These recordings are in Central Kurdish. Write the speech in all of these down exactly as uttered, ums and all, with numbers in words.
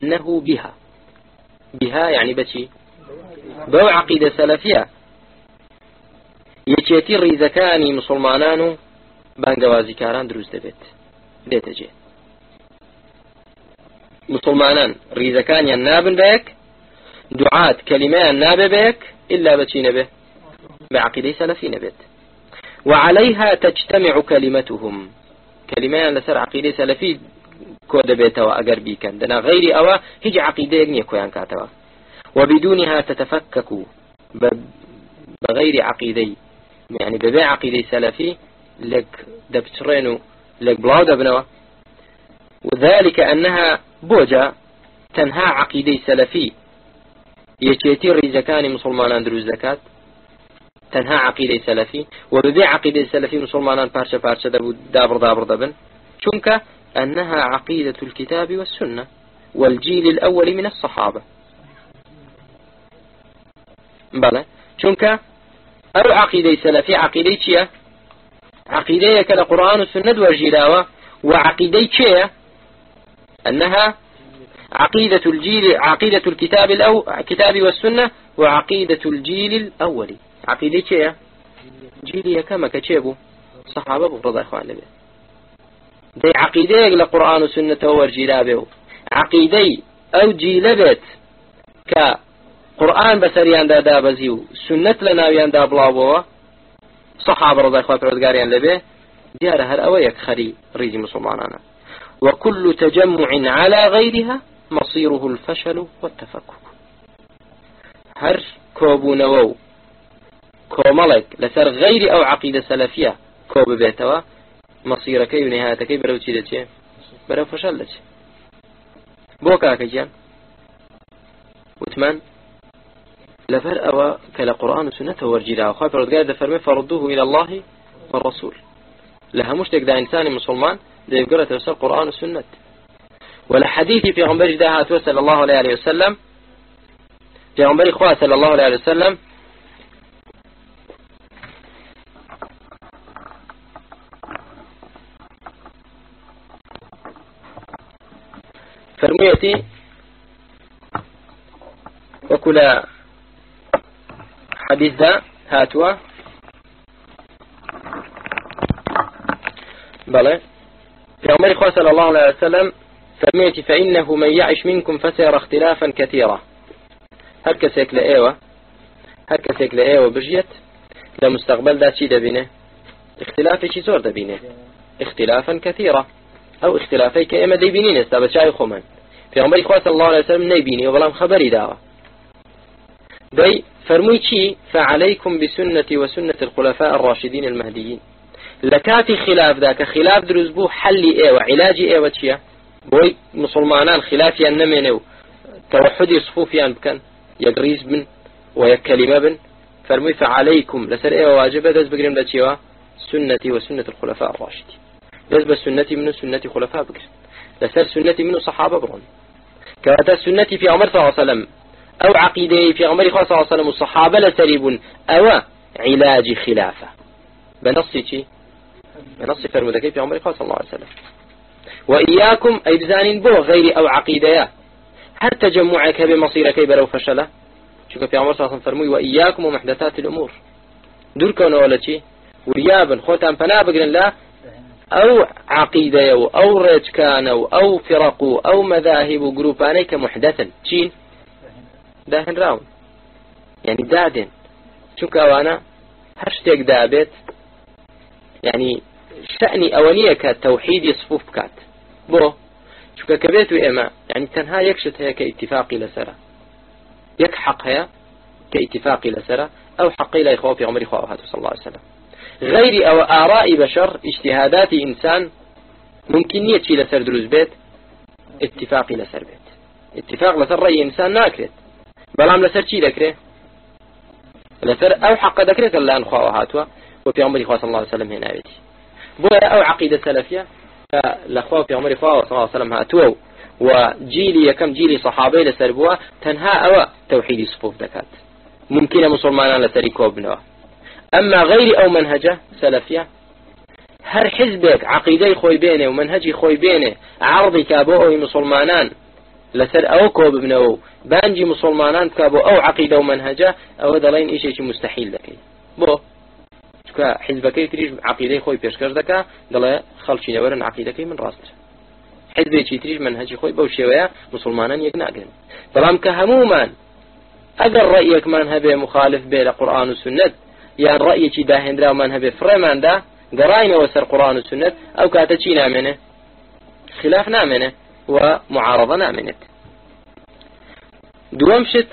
أنه بها بها يعني بشي بو عقيدة سلفية يشيتي ريزكاني مسلمانانو بانقوازي كاران دروز دبت بيتجي مسلمانان ريزكاني النابن بيك دعاة كلمة الناب بيك إلا بشي نبه بعقيدة سلفي نبت وعليها تجتمع كلمتهم كلمة لسر عقيدة سلفي كود بيتوا أجر بيكن دنا غير أوا هج عقيدة يجني كويان كاتوا وبدونها تتفكك بغير عقيدة يعني ببيع عقيدة سلفي لك دبترينو لك بلاو دبنوا وذلك أنها بوجة تنهى عقيدة سلفي يشيتي ريزكاني مسلمان دروز زكاة تنهى عقيدة سلفي وببيع عقيدة سلفي مسلمان بارشة بارشة دابر دابر دبن شنك أنها عقيدة الكتاب والسنة والجيل الأول من الصحابة بلى شنك أو عقيدة سلفي عقيدة شيء عقيدة كلا قرآن والسنة والجيلاوة وعقيدة شيء أنها عقيدة الجيل عقيدة الكتاب الأو كتاب والسنة وعقيدة الجيل الأول عقيدة شيء جيل كما كتشبه صحابة رضي الله عنهم دي عقيدة لقرآن والسنة والجيلابه عقيدة أو جيلبت كقرآن بسريان دا دابزيو سنة لناويان دا بلاوه صحابة رضي الله عنهم لبه ديار هر أويك خري ريزي مسلمانانا وكل تجمع على غيرها مصيره الفشل والتفكك هر كوبونوو كوملك لسر غير أو عقيدة سلفية كوب بيتوا مصيرك ونهايتك برو تشيدتي برو فشلت بوكا كجان وثمان لفر أو كلا قرآن وسنة ورجلا وخاف رد فرمي فردوه إلى الله والرسول لها مشتك دا إنسان مسلمان دا يقرأ تفسير قرآن والسنة ولا حديثي في غنبر جداها صلى الله عليه وسلم في غنبر إخوة صلى الله عليه وسلم فرميتي وكل حديث ذا هاتوا بلى في عمر إخوة صلى الله عليه وسلم فرميتي فإنه من يعش منكم فسيرى اختلافا كثيرا هركا سيكلا ايوة هركا سيكلا ايوة بجيت لمستقبل ذات شي دبينه اختلافي شي زور دبينه اختلافا كثيرا أو اختلافي كإما ديبينين استابت شاي خمان في عمر إخوة صلى الله عليه وسلم نيبيني وظلام خبري داوة دي فرميتي فعليكم بسنتي وسنة الخلفاء الراشدين المهديين لكاتي خلاف ذاك خلاف دروزبو حلي ايه وعلاجي ايه وشيا بوي مسلمانان خلافي النمينو توحدي صفوفيان بكن يقريز بن ويكلمة بن فرمي فعليكم لسر ايه واجبه دز بقرم لتشيوا سنتي وسنة الخلفاء الراشدين دز بسنتي منه سنتي خلفاء بقر لسر سنتي منه صحابة برون كواتا سنتي في عمر صلى الله عليه وسلم أو عقيدة في عمر صلى الله عليه وسلم الصحابة لسريب أو علاج خلافة بنصي شي بنصي فرمو ذكي في عمر صلى الله عليه وسلم وإياكم أي بزانين بو غير أو عقيدة هل تجمعك بمصيرك بلو فشله شوف في عمر صلى الله عليه وسلم فرمي وإياكم ومحدثات الأمور دور كونه ولا شيء وريابا خوتان فنا بقرن لا أو عقيدة أو رج كانوا أو فرقوا أو مذاهب جروباني كمحدثا شين داهن راون يعني دادن شو كوانا هشتك دابت يعني شأني أولية كالتوحيد يصفوف بكات بو شو كبيت وإما يعني تنها يكشت هي كاتفاقي لسرة يكحق هي كاتفاقي لسرة أو حقي لا يخوف عمر خواه صلى الله عليه وسلم غير أو آراء بشر اجتهادات إنسان ممكن يتشي لسر دروز بيت اتفاقي لسر بيت اتفاق لسر رأي إنسان ناكرت بلام لسر چي ذكره لسر أو حق ذكرك الله أنخواه هاتوا وفي عمر خواه صلى الله عليه وسلم هنا بيتي بويا أو عقيدة سلفية لأخواه في عمر خواه صلى الله عليه وسلم هاتوا وجيلي كم جيلي صحابي لسر بوا تنها أو توحيد صفوف ذكات ممكن مسلمان لسريكوا بنوا أما غير أو منهجة سلفية هر حزبك عقيدة خوي بينه ومنهجي خوي بينه عرضي كابوه مسلمانان لسر أو كوب بنو بانجي مسلمانان كابو أو عقيدة ومنهجة أو دلين إيش مستحيل لكي بو حزبكي تريج عقيدة خوي بيشكر ذكا دلا خلشي نورن عقيدة من راست حزبي تريج منهجي خوي بوشيويا مسلمانان يقنعن طالما كهموما أجر رأيك من هبه مخالف به لقرآن والسنة يعني رأيك داهندرا من هبه فرمان ده قرائن وسر قرآن والسنة أو كاتشي نامنه خلاف نامنه ومعارضة نامنه دوامشت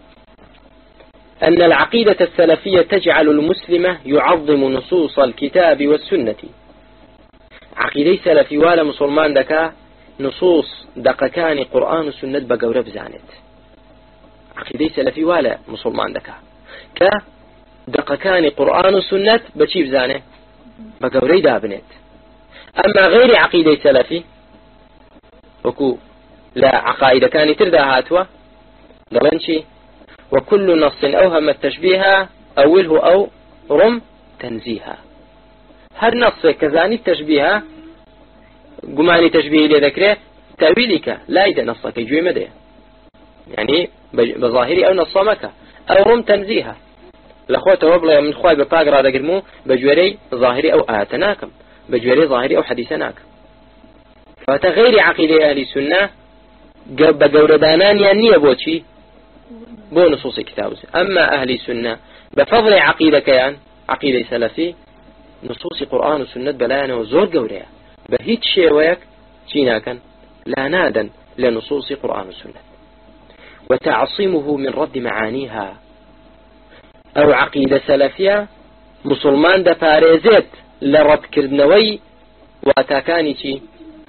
أن العقيدة السلفية تجعل المسلم يعظم نصوص الكتاب والسنة عقيدة سلفي ولا مسلمان دكا نصوص دقكان قرآن والسنة بقورة بزانت عقيدة سلفي ولا مسلمان دكا ك دقكان قرآن والسنة بشي بزانه بقورة دابنت أما غير عقيدة سلفي وكو لا عقائد كان تردى هاتوا قلنشي وكل نص أوهم التشبيه أوله أو رم تنزيها هر نص كذاني التشبيه قماني تشبيه لذكره تأويلك لا إذا نصك يجوي مدى يعني بظاهري أو نصامك أو رم تنزيها لأخوة وبلا من خواهي بطاقر هذا قرمو بجوري ظاهري أو آتناكم بجوري ظاهري أو حديثناكم فتغير عقيدة أهل السنة بقوردانان يعني بوشي بو نصوص كتاب أما أهل السنة بفضل عقيدة كيان عقيدة سلفي نصوص قرآن والسنة بلانا وزور قوريا بهيت شيويك جيناكا لا نادا لنصوص قرآن والسنة وتعصيمه من رد معانيها أو عقيدة سلفية مسلمان دا فاريزيت لرد كردنوي واتاكاني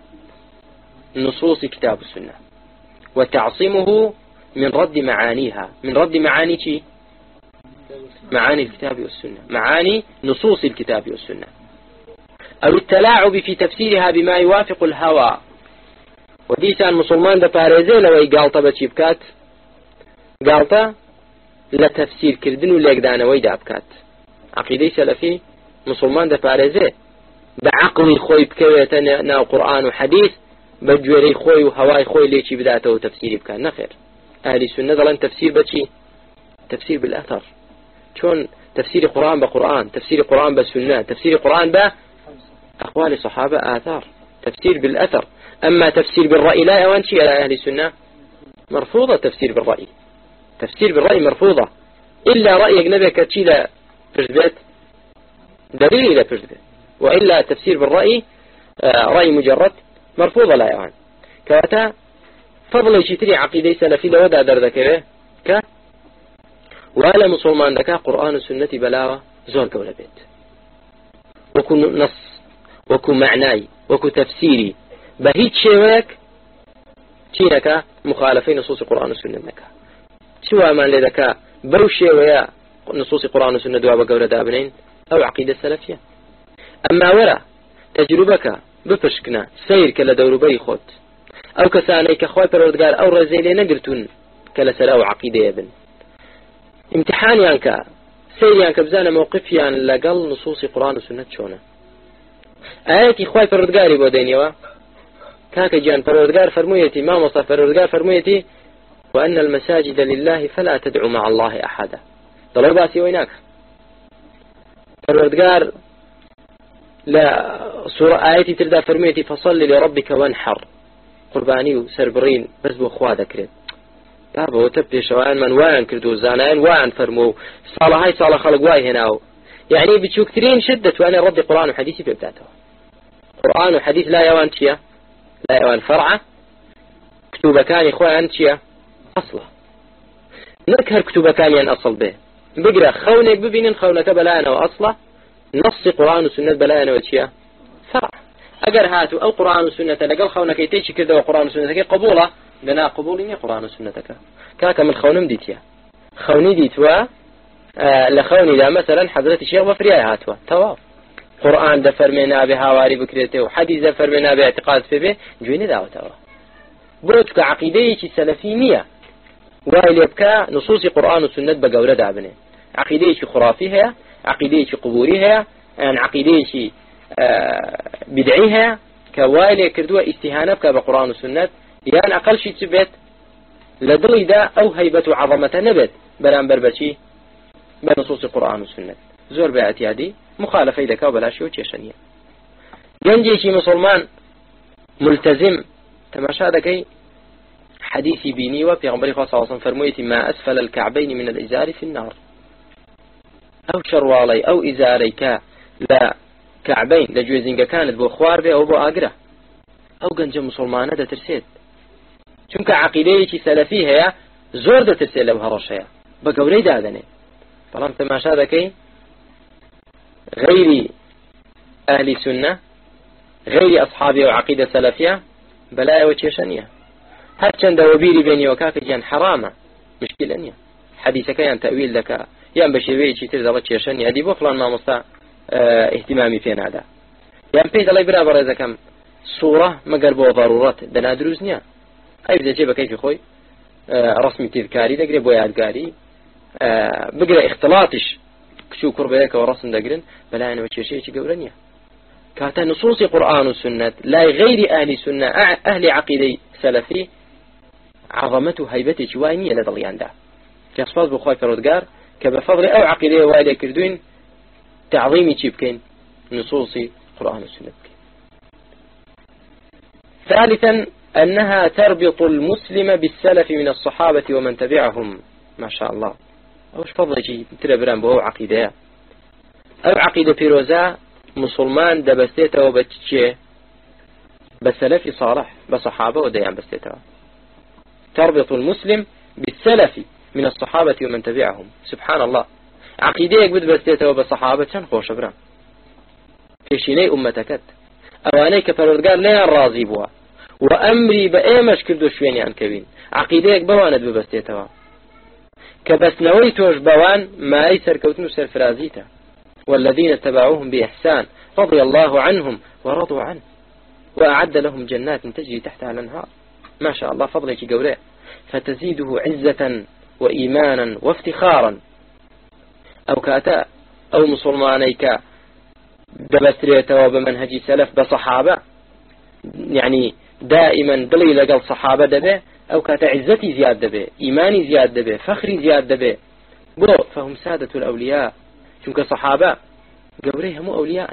نصوص كتاب السنة وتعصيمه من رد معانيها من رد معاني شيء معاني الكتاب والسنة معاني نصوص الكتاب والسنة أو التلاعب في تفسيرها بما يوافق الهوى وديسان مسلمان دا باريزي لو قالتا بشيبكات قالتا لتفسير كردن وليقدانا ويدا بكات عقيدة سلفي مسلمان دا باريزي بعقل خوي بكوية ناو قرآن وحديث بجوري خوي وهواي خوي ليشي بداته وتفسير بكات نخير أهل السنة ظلن تفسير بشي تفسير بالأثر شون تفسير قرآن بقرآن تفسير قرآن بالسنة تفسير قرآن بأقوال الصحابة آثار تفسير بالأثر أما تفسير بالرأي لا يوان شيء على أهل السنة مرفوضة تفسير بالرأي تفسير بالرأي مرفوضة إلا رأي أجنبي كتشي لا فرزبت دليل إلى فرزبت وإلا تفسير بالرأي رأي مجرد مرفوضة لا يوان كواتا فضل يشتري عقيدة سلفي لودا دردك ك ولا مسلمان دكا قرآن السنة بلاوة زور قولة بيت وكو نص وكو معناي وكو تفسيري بهيت شويك تينك مخالفين نصوص القرآن والسنة دكا سواء ما لدكا بروشي ويا نصوص القرآن والسنة دوابا قولة دابنين أو عقيدة سلفية أما ورا تجربك بفشكنا سير كلا دوربي خود أو كساني كخوي پروردگار أو رزيلي نقرتون كلا سلاو عقيدة يبن امتحان يانكا سير يانكا بزانا موقف يان لقل نصوص قرآن وسنة شونا آياتي خوي پروردگاري بودينيوا كاك جان پروردگار فرمويتي ما مصطفى پروردگار فرمويتي وأن المساجد لله فلا تدعو مع الله أحدا طلعوا باسي ويناك پروردگار لا سورة آياتي تلدا فرمويتي فصل لربك وانحر قرباني وسربرين بس بو خوا ذكرت بابا وتبدي شوان من وان كردو زانان وان فرمو صالة هاي صالة خلق واي هناو يعني بتشوكترين شدة وانا رد قرآن وحديثي في بتاعته قرآن وحديث لا يوان تشيا لا يوان فرعة كتوبة كان إخوان تشيا أصلا نكهر كتوبة كان ين أصل به بقرأ خونك ببين خونك بلانا وأصلا نص قرآن وسنة بلانا وتشيا فرع أجر هاتوا أو قرآن وسنة لقل خونك يتيش كذا وقرآن وسنة قبوله لنا قبولني قرآن وسنتك كاك من خونم ديتيا خوني ديتوا آه لخوني لا مثلا حضرة الشيخ وفرياي هاتوا تواف قرآن دفر منا بهواري بكريته وحديث دفر منا باعتقاد في به جويني دعوة توا بروتك عقيدتي سلفينية وإلى يبكى نصوص قرآن وسنة بقولة دابنه عقيدتي خرافيها عقيدتي قبوريها يعني عقيدتي آه بدعيها كوالي كردوا استهانة بقرآن وسنة يعني أقل شيء تبت لدلي دا أو هيبة عظمة نبت بلان بربتي بنصوص القرآن والسنة زور باعتيادي مخالفة إذا كاو بلا شيء وتشنية جنجي شي مسلمان ملتزم تماشا دكي حديثي بيني وفي غنبري خاصة وصن فرمويتي ما أسفل الكعبين من الإزار في النار أو شروالي أو إزاريكا لا كعبين لجوزينجا كانت بو خوار بي أو بو آقرة أو جنجي مسلمانة دا ترسيد چونك عقيدتي سلفي هي زور دا ترسيد لو هرش هي بقوري دادني فلام تماشا دكي غير أهل سنة غير أصحابي وعقيدة سلفية بلايا وتشيشانية هاتشان دوابيري بيني وكاك جان حرامة مشكلة نية حديثك يان تأويل لك يان بشيوي چي ترزا وتشيشانية دي بو فلان ما مستا اه اهتمامي فين هذا يان بيد الله برا برا كم صورة مقال بو ضرورات دنا دروز نية أي بدا جيبا كيف خوي اه رسمي تذكاري دقري بو يادقاري اه بقرا اختلاطش كشو كربيك ورسم دقرن بلا أنا وتشيشي چي قورنية كاتا نصوص قرآن والسنة لا غير أهل سنة أهل عقيدة سلفي عظمته هيبته شوانية لدليان ده كأصفاد بخواي فرودقار كبفضل أو عقيدة والي كردوين تعظيمي تشيبكين نصوص قرآن والسنة بكين. ثالثا أنها تربط المسلم بالسلف من الصحابة ومن تبعهم ما شاء الله أوش فضل شيء تربران بهو عقيدة أو عقيدة بيروزا مسلمان دبستيته وبتشيه بسلف صالح بصحابة وديان بستيته تربط المسلم بالسلف من الصحابة ومن تبعهم سبحان الله عقيديك بد بستيته وبصحابة خوش برام فيشيني أمتكت أوانيك فردقال لا راضي بوا وأمري بأيمش كردو شويني عن كبين عقيديك بواند ببستيته كبس نويتوش بوان ما أيسر كوتنو سرفرازيته والذين اتبعوهم بإحسان رضي الله عنهم ورضوا عنه وأعد لهم جنات تجري تحتها الأنهار ما شاء الله فضلك قوله فتزيده عزة وإيمانا وافتخارا أو كاتا أو مسلمانيك دبستريته وبمنهج سلف بصحابة يعني دائما دلي لقل صحابة دبه أو كاتا عزتي زياد دبه إيماني زياد دبه فخري زياد دبه بو فهم سادة الأولياء چونك صحابة قبري همو أولياء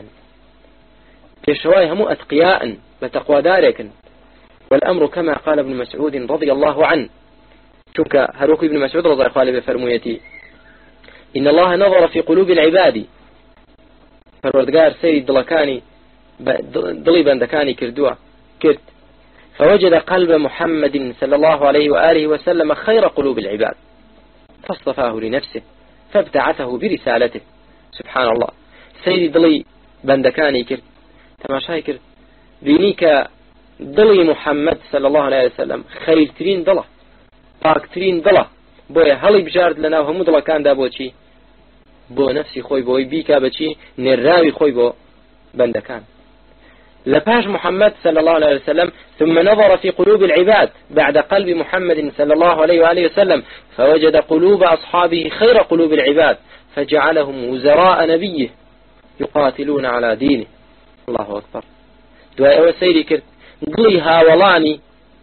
بيشواي همو أتقياء بتقوى دارك والأمر كما قال ابن مسعود رضي الله عنه چونك هروك ابن مسعود رضي الله عنه بفرمويتي إن الله نظر في قلوب العباد فالوردقار سيد دلكاني دلي بندكاني كردوا كرد فوجد قلب محمد صلى الله عليه وآله وسلم خير قلوب العباد فاصطفاه لنفسه فابتعثه برسالته سبحان الله سيدي دلي بندكاني كرد تماشاي كرد بينيك دلي محمد صلى الله عليه وسلم خير ترين دله باك ترين دله بويا هلي بجارد لنا وهم دله كان دابو چي بو نفسي خوي بوي بيكا بچي نراوي خوي بو بندكان لباش محمد صلى الله عليه وسلم ثم نظر في قلوب العباد بعد قلب محمد صلى الله عليه وآله وسلم فوجد قلوب أصحابه خير قلوب العباد فجعلهم وزراء نبيه يقاتلون على دينه الله أكبر دعاء وسيري كرت دلي هاولاني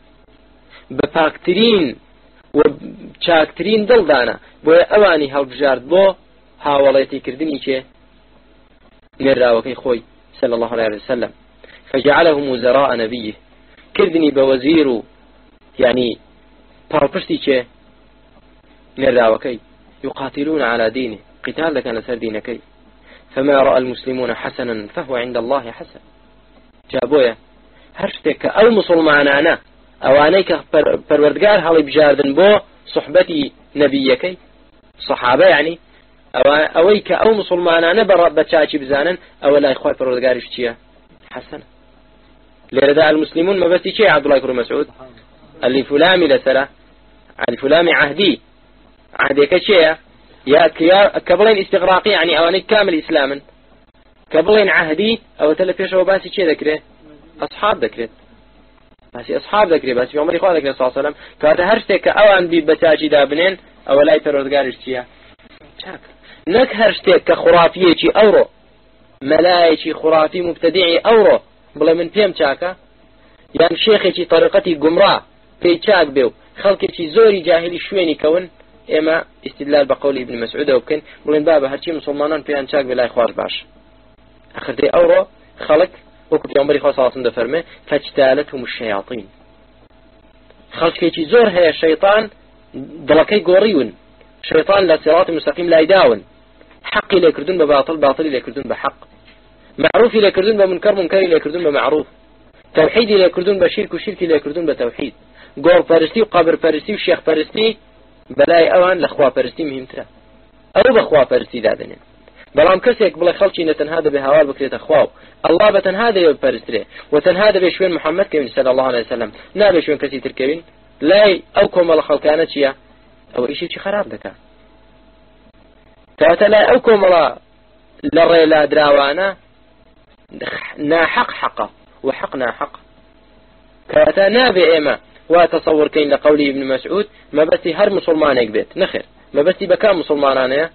بباكترين وبشاكترين دلدانا بو أواني هالبجارد بو هاوليتي كردني چه نراوكي خوي صلى الله عليه وسلم فجعلهم وزراء نبيه كردني بوزير يعني باربشتي چه نراوكي يقاتلون على دينه قتال لك نسر دينكي فما رأى المسلمون حسنا فهو عند الله حسن جابويا هرشتك أو مسلمانانا أوانيك پروردگار هلي بجاردن بو صحبتي نبيكي صحابة يعني أويك أو مسلمانانا بچاچي بزانن أو لا إخوة پروردگارش چيا حسن لرداء المسلمون ما بس چي عبد الله بن مسعود اللي فلامي لسرة على فلامي عهدي عهدك چيا يا كبلين استغراقي يعني أوانيك كامل إسلاما كبلين عهدي أو تلفيش وباسي چي ذكره أصحاب ذكره بس أصحاب ذكره بس في عمر إخوة ذكره صلى الله عليه وسلم كاتا هرشتك أوان بي بتاجي دابنين أو لا يتردقارش چيا شاك نك هرشتك كخرافية چي أورو ملايكي خرافي مبتدعي أورو بلا من بيم شاكا يعني شيخي طريقتي قمراء في چاک بيو خلقي زوري جاهلي شويني كون إما استدلال بقول ابن مسعود وكن بلين بابا هرشي مسلمانان بيان چاك بلاي خوار باش آخر دي أورو خلق وكو في عمري خاصة عصم دفرمه فاجتالتهم الشياطين خلقي زور هي الشيطان دلكي قوريون شيطان لا صراط مستقيم لا يداون حقي ليكردون بباطل باطل ليكردون بحق معروف ليكردون بمنكر منكر ليكردون بمعروف توحيد ليكردون بشرك وشرك ليكردون بتوحيد قور فرستي وقبر فرستي وشيخ فرستي بلاي اوان لخوا فرستي مهمترا او بخوا فرستي دادنين بلام كسيك بلا خلشي نتنهاد بهوال بكريت اخواو الله بتنهاد يبرستري وتنهاد بشوين محمد كبير صلى الله عليه وسلم نا بشوين كسي تركبين لا او كوم خلقانه شيا او ايشي شي خراب دكا تاتلا او كوم لري لا دراوانا ناحق حقه وحقنا حق كاتا نابي ايما وتصور كين لقولي ابن مسعود ما بس هر مسلمان يقبت نخير ما بس بكام مسلمان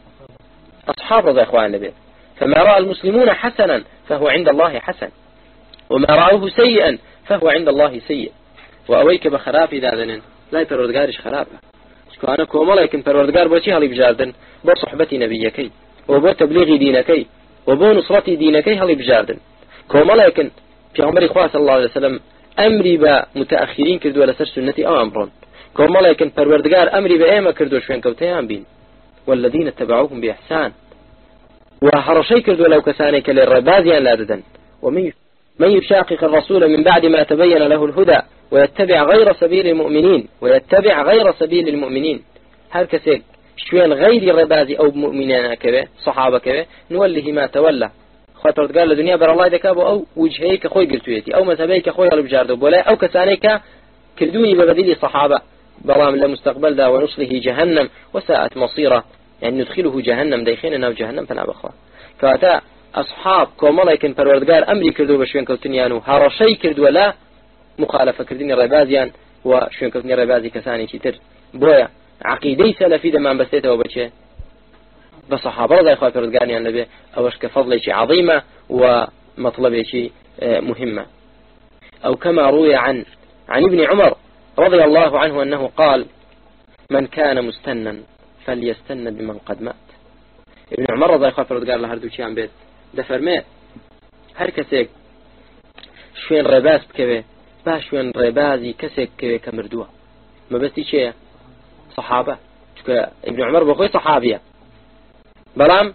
أصحاب رضي إخوان البيت فما رأى المسلمون حسنا فهو عند الله حسن وما رأوه سيئا فهو عند الله سيء وأويك بخرافي ذاذن لا يبردقارش خرافة أنا كوما لكن بردقار بوشي هلي بجاردن بو صحبتي نبيكي وبو تبليغي دينكي وبو نصرتي دينكي هلي بجاردن كوما لكن في عمر إخوة صلى الله عليه وسلم أمري با متأخرين كردوا لسر سنتي أو أمرون كوما لكن بردقار أمري با إيما كردوا شوين كوتيان بين والذين اتبعوهم بإحسان وهرشي كردوا لو كسانيك للربازيان لا ددن ومن من يشاقق الرسول من بعد ما تبين له الهدى ويتبع غير سبيل المؤمنين ويتبع غير سبيل المؤمنين هر كسيك شوين غير الربازي أو مؤمنين كبه صحابة كبه نوله ما تولى خاطر قال لدنيا بر الله دكابو أو وجهيك خوي قلتويتي أو مذهبيك خوي غلب جاردو بولا أو كسانيك كردوني ببديل صحابة برام لمستقبل ذا ونصله جهنم وساءت مصيره يعني ندخله جهنم دايخين ناو جهنم فنا بخوا كاتا أصحاب كومالا يكن پروردگار أمري كردو بشوين كوتنيانو هرشي كردو لا مخالفة كردين الربازيان وشوين كوتني الربازي كساني كتر بويا عقيدي سلفي دمان بسيته وبچه بصحابة رضا إخوة پروردگاريان لبه أوش كفضل شي عظيمة ومطلب شي مهمة أو كما روي عن عن ابن عمر رضي الله عنه أنه قال من كان مستنا فليستن بمن قد مات ابن عمر رضي الله عنه قال له هردو شي عم بيت دفرمي هر كسيك شوين رباز بكبه باش شوين ربازي كسيك كبه كمردوه ما بس شيء صحابة ابن عمر بخوي صحابية بلام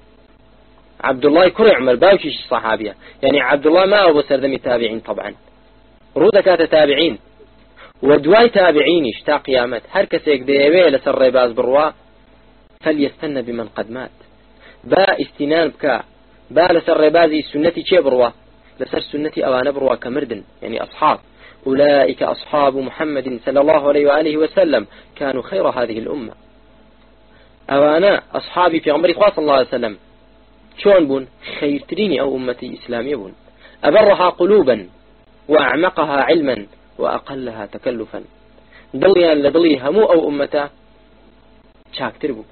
عبد الله كري عمر باوشي صحابية يعني عبد الله ما أبو سردمي تابعين طبعا رودة كانت تابعين ودواي تابعينيش تا قيامت هر كسيك ديوه لسر رباز بروا فليستن بمن قد مات با استنان بكا با لسر ربازي سنتي چه بروا لسر سنتي اوان بروا كمردن يعني أصحاب أولئك أصحاب محمد صلى الله عليه وآله وسلم كانوا خير هذه الأمة أوانا أصحابي في عمر صلى الله عليه وسلم شون بون خيرتريني أو أمتي إسلامية بون أبرها قلوبا وأعمقها علما وأقلها تكلفا ضليا لضلي همو أو أمتا شاكتر بو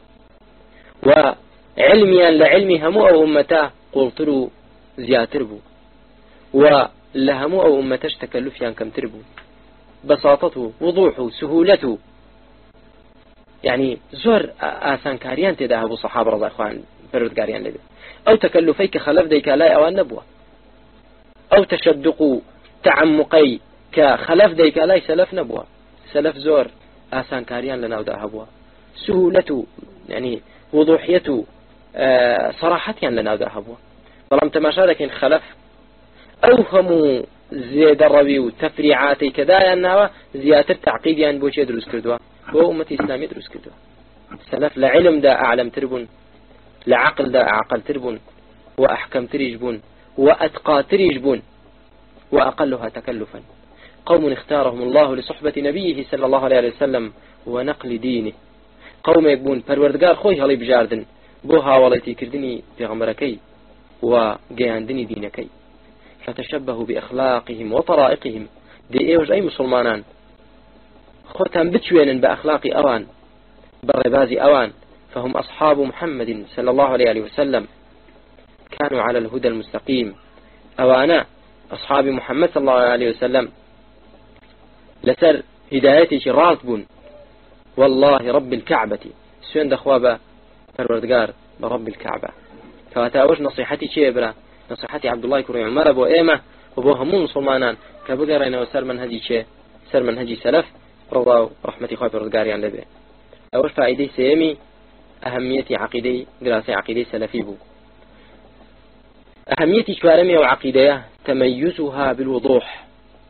وعلميا لعلمي همو أو أمتا قلترو زياتر بو ولهمو أو أمتاش تكلفيا كم تربو بساطته وضوحه سهولته يعني زور آسان كاريان تداه أبو صحابة رضا إخوان برد كاريان لدي أو تكلفيك خلف ديك لا أوان نبوة أو تشدقوا تعمقي كخلف ديك لا سلف نبوة سلف زور آسان كاريان لنا ودا هبوة سهولته يعني وضوحيته آه صراحتيا لنا ودا هبوة ظلم تماشا لكن خلف أوهموا زيادة الربي وتفريعاتي كذا أنها زيادة تعقيد يعني بوشي دروس كردوا هو أمتي إسلامية دروس كردوا سلف لعلم دا أعلم تربون لعقل دا أعقل تربون وأحكم تريجبون وأتقى تريجبون وأقلها تكلفا قوم اختارهم الله لصحبة نبيه صلى الله عليه وسلم ونقل دينه قوم يكبون پروردگار خوي هلي بجاردن بوها وليتي كردني في غمركي وقياندني دينكي فتشبهوا بأخلاقهم وطرائقهم دي ايوج اي مسلمانان خوتان بتشوين بأخلاق اوان بالرباز اوان فهم أصحاب محمد صلى الله عليه وسلم كانوا على الهدى المستقيم أوانا أصحاب محمد صلى الله عليه وسلم لسر هدايتي راس بون والله رب الكعبة سوين دخوابة فالوردقار برب الكعبة فأتاوش نصيحتي شيء برا نصيحتي عبد الله كريم عمر أبو إيمة وبو همون مسلمانان كبقرين وسر منهجي شيء سر منهجي سلف رضا ورحمتي خواه بردقاري عن لبه أول فائدة سيمي أهمية عقيدة دراسة عقيدة سلفي بو أهمية شوارمية وعقيدة تميزها بالوضوح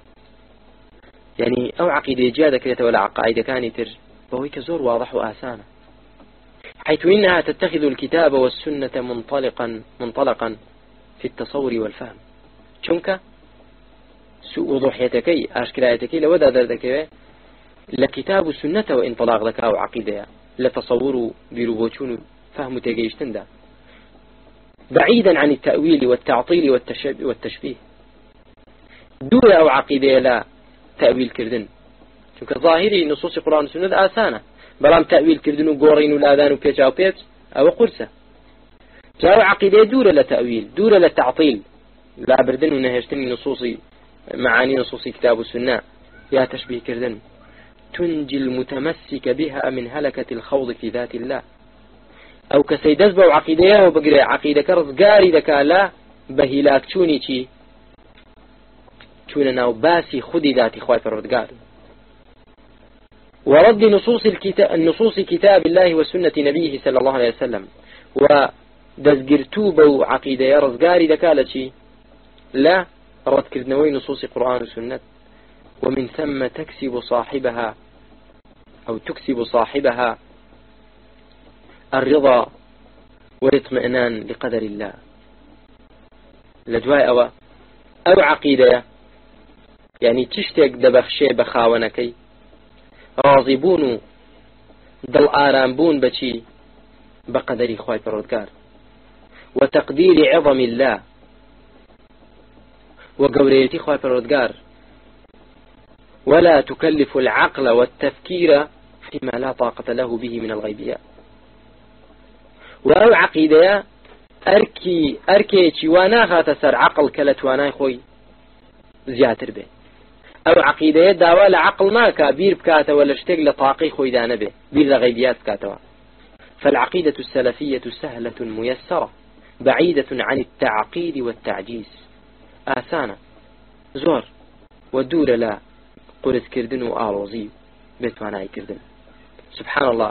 يعني أو عقيدة جادة كريتا ولا عقائد كان تر فهو كزور واضح وآسانة حيث إنها تتخذ الكتاب والسنة منطلقا منطلقا في التصور والفهم چونك سوء وضوحيتكي أشكرايتكي لو دا دردك لكتاب السنة وانطلاق ذكا أو عقيدة لتصور بروبوتون فهم تجيشتن دا بعيدا عن التأويل والتعطيل والتشبيه دولة أو عقيدة لا تأويل كردن چونك ظاهري نصوص القرآن والسنة آسانة بلام تأويل كردن وقورين والآذان وبيتش أو بيتش أو قرصة جاءوا عقيدة دولة لتأويل دولة للتعطيل لا بردن ونهشتني نصوصي معاني نصوص كتاب السنة يا تشبيه كردن تنجي المتمسك بها من هلكة الخوض في ذات الله أو كسيدز بو عقيدة وبقرأ عقيدة كرزقاري دكا لا بهلاك چوني چي چوننا وباسي خدي ذاتي خواهي فرودقار ورد نصوص الكتاب النصوص كتاب الله وسنة نبيه صلى الله عليه وسلم ودزقرتو بو عقيدة رزقاري دكا لچي لا رد كردنوي نصوص قرآن وسنة ومن ثم تكسب صاحبها أو تكسب صاحبها الرضا والاطمئنان لقدر الله لدواء أو أو عقيدة يعني تشتك دبخشي بخاونكي راضبون دل آرامبون بشي بقدر إخوة برودكار وتقدير عظم الله وقوريتي إخوة برودكار ولا تكلف العقل والتفكير فيما لا طاقة له به من الغيبيات وأو عقيدة أركي أركي وانا خاتسر عقل كلت وانا خوي زياتر به أو عقيدة داوى لعقل ماكا بير بكاته ولا اشتق لطاقي خوي دانا به بير لغيبيات بكاتوا فالعقيدة السلفية سهلة ميسرة بعيدة عن التعقيد والتعجيز آسانة زور ودور لا قرث كردن وآروزي بيتواناي كردن سبحان الله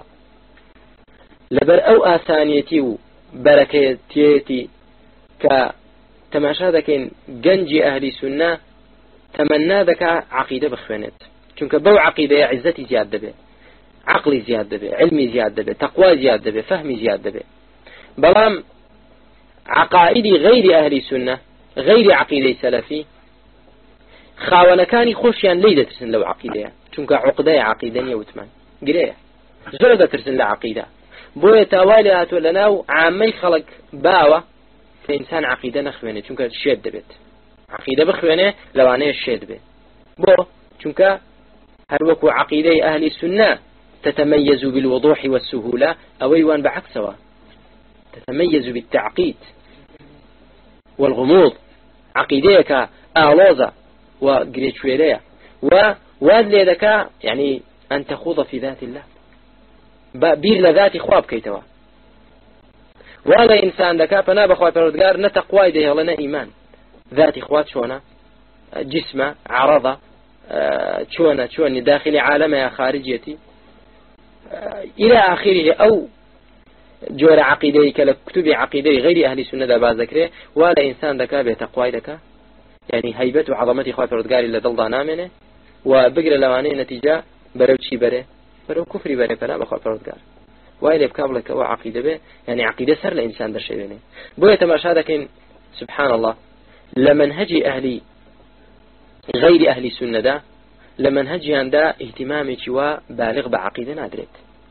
لبر أو آسانيتي وبركيتي كتماشا ذكين جنجي أهل سنة تمنى ذك عقيدة بخوانت چونك بو عقيدة عزتي زيادة به عقلي زيادة به علمي زيادة به تقوى زيادة به فهمي زيادة به بلام عقائدي غير أهل سنة غير عقيدة سلفي خاونكاني خوشيان ليدة ترسن لو عقيدة چونك عقدة عقيدة يوتمان قرية زردة ترسن لعقيدة بوية تاوالي هاتو لناو عامي خلق باوة كإنسان عقيدة نخوانه چونك الشيد دبت عقيدة بخوانه لوانه الشيد بي بو چونك هلوكو عقيدة أهل السنة تتميز بالوضوح والسهولة أو يوان بعكسها تتميز بالتعقيد والغموض عقيدة كآلوزة وقريتشويرية وواد لذكا يعني أن تخوض في ذات الله بير لذات خواب كيتوا ولا إنسان ذكا فنا بخوات پروردگار نتقوى ده لنا إيمان ذات خوات شونا جسمه عرضه شونا شون داخل عالمه خارجيتي إلى آخره أو جور عقيدة كلكتب عقيدة غير أهل السنة دا بعض ذكره ولا إنسان ذكا بتقوى ذكا يعني هيبة وعظمة خوات پروردگار اللي ضل نامنه وبقر لوانه نتيجة بروشي بره برو كفري بره فنا بخوات پروردگار وإلى بكابلك أو عقيدة به يعني عقيدة سر لإنسان در شيء بينه بوية تماشا ذكين سبحان الله لمنهج أهلي غير أهل السنة دا لمنهج عند اهتمامي شوا بالغ بعقيدة نادرت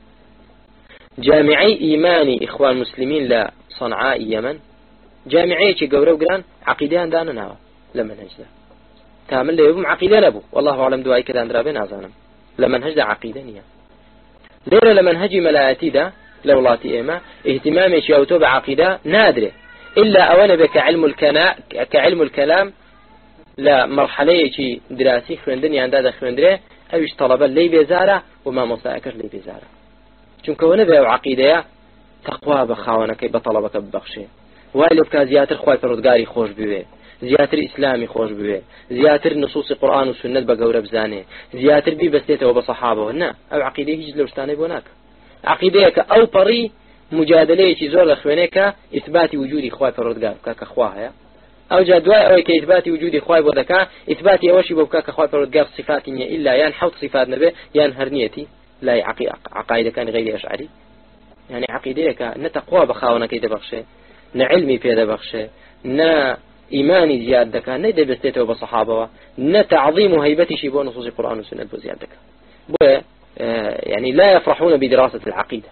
جامعي إيماني إخوان المسلمين لصنعاء يمن جامعي شي قورو قران عقيدة عندنا ناوا لمنهج دا تعمل لهم عقيدة نبو والله أعلم دعائي كذا عند رابين عزانم لمنهج دا عقيدة نيا ليرة لمنهج ملاياتي دا لولاتي إيما اهتمامي شي أوتو بعقيدة نادرة إلا أولا بك علم الكلام كعلم الكلام لا مرحلة شيء دراسي خوندني عند هذا خوندرة أوش طلبة لي بيزارة وما مصائكر لي بيزارة چونك ونبي عقيدة تقوى بخاونك بطلبك ببخشي وإلي بكا زياتر خواهي فرودقاري خوش بوي زياتر إسلامي خوش بوي زياتر نصوص القرآن والسنة بقورة بزاني زياتر بي بستيته وبصحابه نا أو عقيدة يجد لوشتاني بوناك عقيدة أو بري مجادلة زور لخوانيك إثبات وجود خواهي فرودقار كاك خواها أو جدواء أو كإثبات وجود خواهي بودكا إثبات أوشي بوكاك خواهي فرودقار صفات إلا يان حوت صفات نبي يان هرنيتي لا عقائد كان غير أشعري يعني عقيدتك نتقوى بخاونك يد بخشة نعلمي في يد بخشة نا إيماني زيادة كان ندي بستيته وبصحابه نتعظيم هيبتي شيء بنصوص القرآن والسنة بزيادة بو يعني لا يفرحون بدراسة العقيدة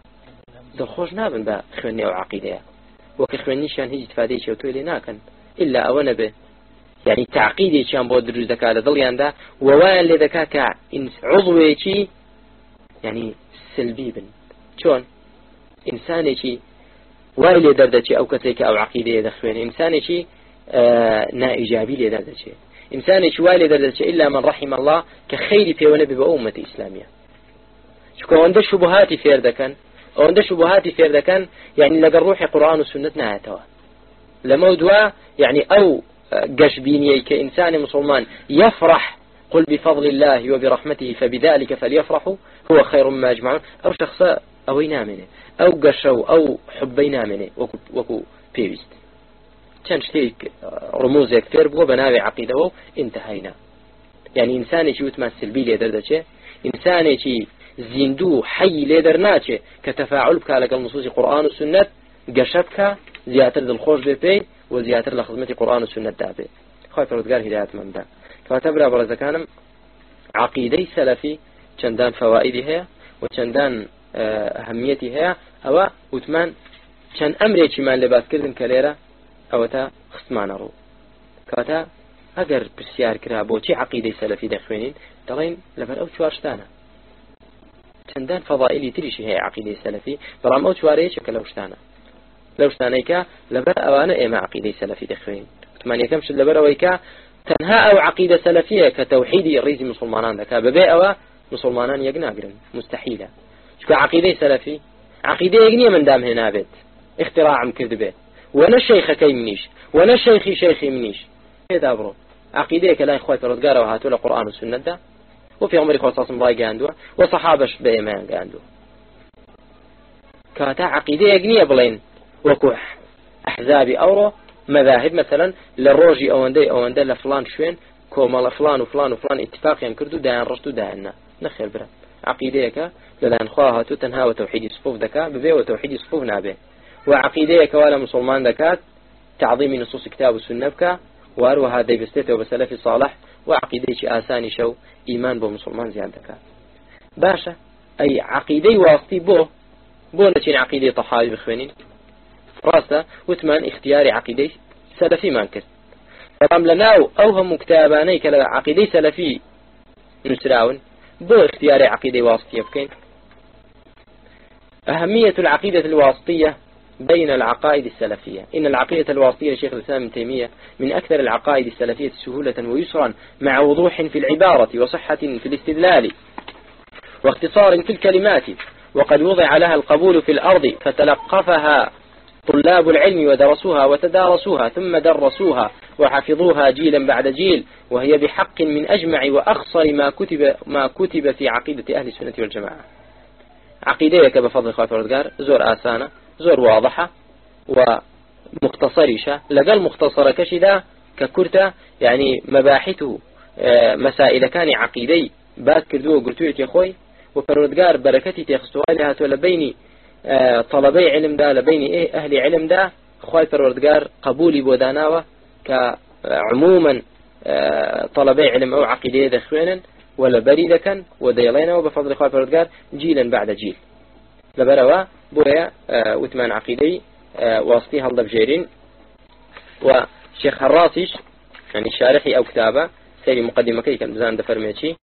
دخوش نابن بخواني أو عقيدة وكخواني شان هيجي تفادي شيء وتولي ناكن إلا أولا به يعني تعقيدي شان بود دروز دكا لضليان ده ووان لذكا كعضوي شيء يعني سلبي بن شون إنساني شيء وائل دردشي أو كتيك أو عقيدة دخوين إنساني شيء آه نا إيجابي لدردشي إنساني شيء وائل دردشي إلا من رحم الله كخير في ونبي بأمة إسلامية شكو عنده شبهات في ردكن أو عنده شبهات في ردكن يعني لقى الروح قرآن والسنة نهاتوا لموضوع يعني أو قشبيني كإنسان مسلمان يفرح قل بفضل الله وبرحمته فبذلك فليفرحوا هو خير ما يجمعون أو شخص أو ينامنه أو قشوا أو حبينا منه وكو, وكو بيبست كان شتيك رموز كثير بقوا بنابع عقيدة انتهينا يعني إنسان يجي وتما السلبي ليدردشه إنسان يجي زيندو حي ليدرناشه كتفاعل بكالك النصوص القرآن والسنة قشبك زياتر الخوش ببي وزياتر لخدمة القرآن والسنة دابي خايف رودقار هدايات من دا فاتبرا برزكانم عقيدة سلفي چندان فوائدها وچندان أهميتها أو وثمان كان أمري كمان لباس كردن كليرة أو تا خصمان رو كاتا أجر برسيار كرابو شيء عقيدة سلفي دخوينين ترين لبر أو شوارشتانا كندان فضائلي تريشي هي عقيدة سلفي برام أو شواريش كلوشتانا لوشتانيكا لبر أوانا إما عقيدة سلفي دخوين ثمان يكمش لبر أويكا تنها أو عقيدة سلفية كتوحيد الرئيس مسلمانان ذكا ببيع أو مسلمانان يقناقرن مستحيلة شكو عقيدة سلفي عقيدة يقنية من دام هنا بيت اختراع مكرد بيت وانا الشيخ كي منيش وانا الشيخي شيخي منيش هذا برو عقيدة كلا إخوة رزقارة وهاتوا القرآن والسنة ده وفي عمر إخوة صاصم باي قاندوه وصحابش بإيمان قاندوه كاتا عقيدة يقنية بلين وكوح أحزابي أورو مذاهب مثلا للروجي أو اندي أو اندي لفلان شوين كومال فلان وفلان وفلان اتفاقيا كردو دان رشدو دانا نخير برا عقيدتك لأن خواها تنهى وتوحيد صفوف ذكاء ببي وتوحيد صفوف نابه وعقيدتك ولا مسلمان ذكاء تعظيم نصوص كتاب والسنة بك وأروها هذا بستته وبسلف صالح وعقيدتك آساني شو إيمان بمسلمان زيادة ذكاء باشا أي عقيدة واسطي بو بو نتين عقيدة طحاوي بخوانين راسة وثمان اختياري عقيدة سلفي مانكر طبعا لناو أوهم كتاباني كعقيدة سلفي نسراون بو اختيار عقيدة واسطية بكين أهمية العقيدة الواسطية بين العقائد السلفية إن العقيدة الواسطية لشيخ الإسلام ابن تيمية من أكثر العقائد السلفية سهولة ويسرا مع وضوح في العبارة وصحة في الاستدلال واختصار في الكلمات وقد وضع لها القبول في الأرض فتلقفها طلاب العلم ودرسوها وتدارسوها ثم درسوها وحفظوها جيلا بعد جيل وهي بحق من أجمع وأخصر ما كتب ما كتب في عقيدة أهل السنة والجماعة. عقيدتك بفضل خاطر رودقار زور آسانة زور واضحة ومختصرشة لقال مختصرة كشدا ككرتة يعني مباحثه مسائل كان عقيدي باك كردوه قلتوه يا أخوي وفرودقار بركتي تخصوها لها تولبيني طلبي علم دا لبين إيه أهل علم دا خواي فروردقار قبولي بوداناوة كعموما طلبي علم أو عقيدة دخوينا ولا بريدة كان وديلينا وبفضل خواي فروردقار جيلا بعد جيل لبروا بويا وثمان عقيدي واسطيها الله بجيرين وشيخ الراسيش يعني الشارحي أو كتابة سيري مقدمة كي كان بزان دفرميتشي